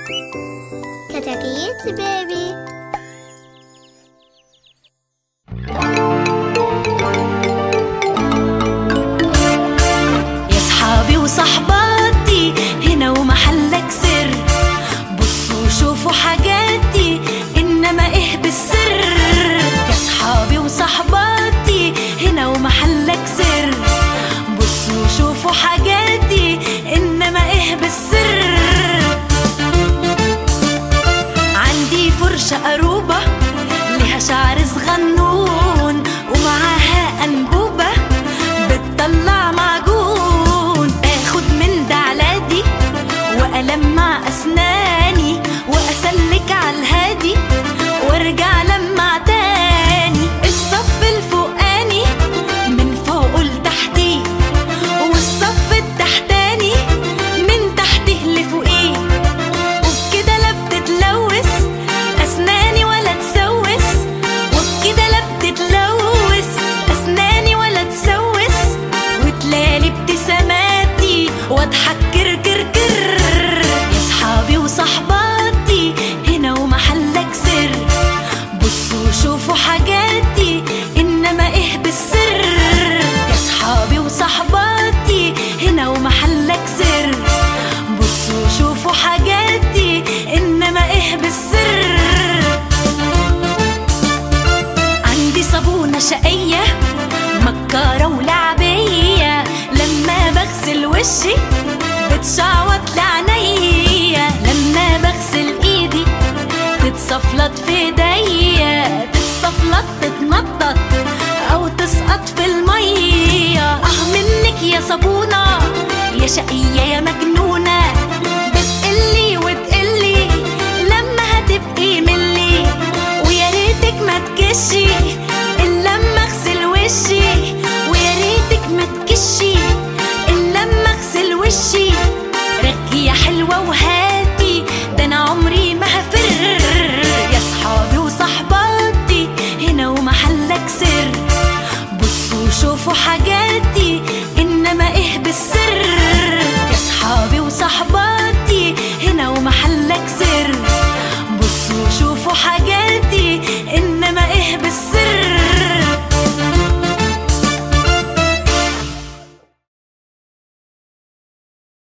كتاكيت بيبي. يا صحابي وصحباتي هنا ومحلك سر، بصوا شوفوا حاجاتي إنما إيه بالسر. يا صحابي وصحباتي هنا ومحلك سر، بصوا شوفوا حاجاتي إنما إيه بالسر. عندي فرشة قروبة لها شعر صغنون، ومعاها أنبوبة بتطلع معجون. اخد من ده علادي وألمع أسناني، وأسلك عالهادي وارجع لمع تاني. الصف الفوقاني من فوق لتحتي، والصف التحتاني من تحته لفوقيه. وبكده لا بتتلوث أسناني ولا تسوس، وبكده لا بتتلوث أسناني ولا تسوس. وتلالي ابتساماتي واضحك كر كر كر. يا صحابي وصحباتي هنا ومحلك سر، بصوا شوفوا حاجاتي إنما إيه بالسر. يا صحابي وصحباتي هنا ومحلك سر، بصوا شوفوا حاجاتي إنما إيه بالسر. عندي صابونة شقية مكارة ولعبية، لما بغسل وشي بتشعوط لعينيا. لما بغسل ايدي تتصفلت في ايديا، تتصفلت تتنطط او تسقط في المية. منك يا صابونة يا شقية يا مجنونة، بتقلي وتقلي لما هتبقي ملي. ويا ريتك ما تكشي إلا لما اغسل وشي، ويا ريتك ما تكشي